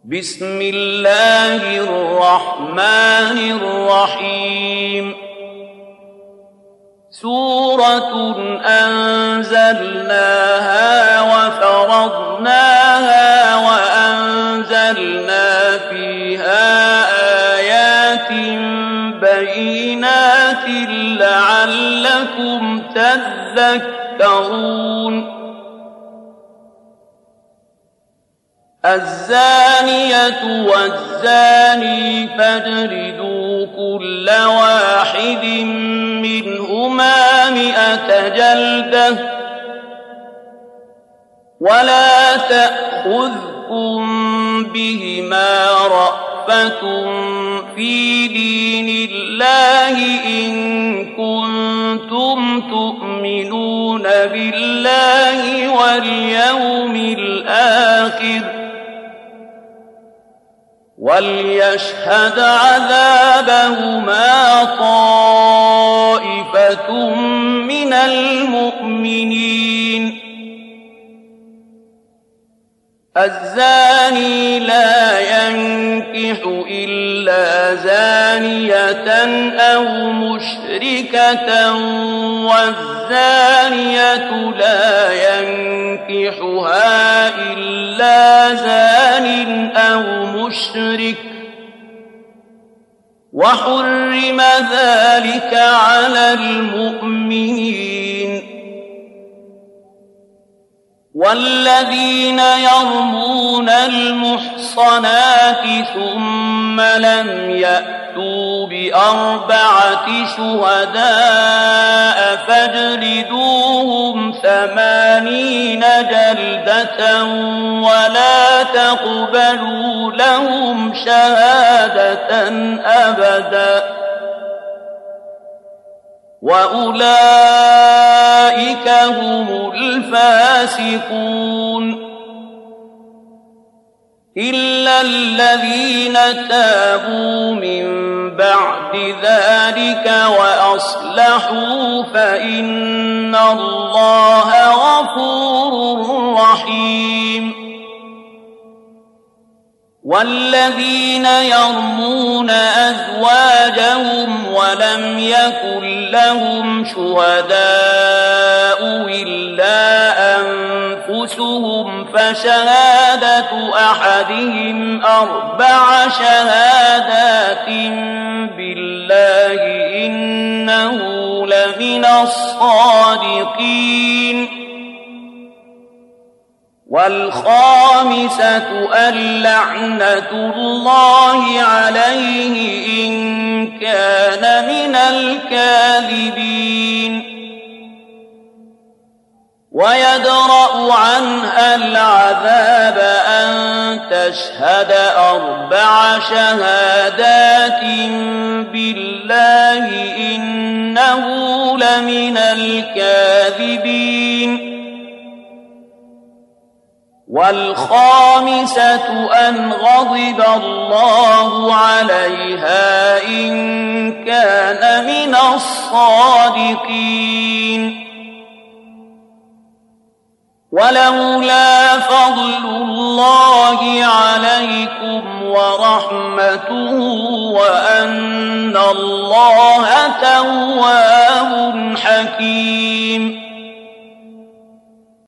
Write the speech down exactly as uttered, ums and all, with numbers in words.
بسم الله الرحمن الرحيم سورة أنزلناها وفرضناها وأنزلنا فيها آيات بينات لعلكم تذكرون الزانية والزاني فاجلدوا كل واحد منهما مئة جلدة ولا تأخذكم بهما رأفة في دين الله إن كنتم تؤمنون بالله واليوم الآخر وليشهد عذابهما طائفة من المؤمنين الزاني لا ينكح إلا زانية أو مشركة والزانية لا ينكحها إلا زان أو مشرك وحرم ذلك على المؤمنين والذين يرمون المحصنات ثم لم يأتوا بأربعة شهداء فاجلدوهم ثمانين جلدة ولا تقبلوا لهم شهادة أبدا وأولئك هم الفاسقون إلا الذين تابوا من بعد ذلك وأصلحوا فإن الله غفور رحيم والذين يرمون أزواجهم ولم يكن لهم شهداء إلا أنفسهم فشهادة أحدهم أربع شهادات بالله إنه لمن الصادقين والخامسة اللعنة الله عليه إن كان من الكاذبين ويدرأ عنها العذاب أن تشهد أربع شهادات بالله إنه لمن الكاذبين والخامسة أن غضب الله عليها إن كان من الصادقين ولولا فضل الله عليكم ورحمته وأن الله تواب حكيم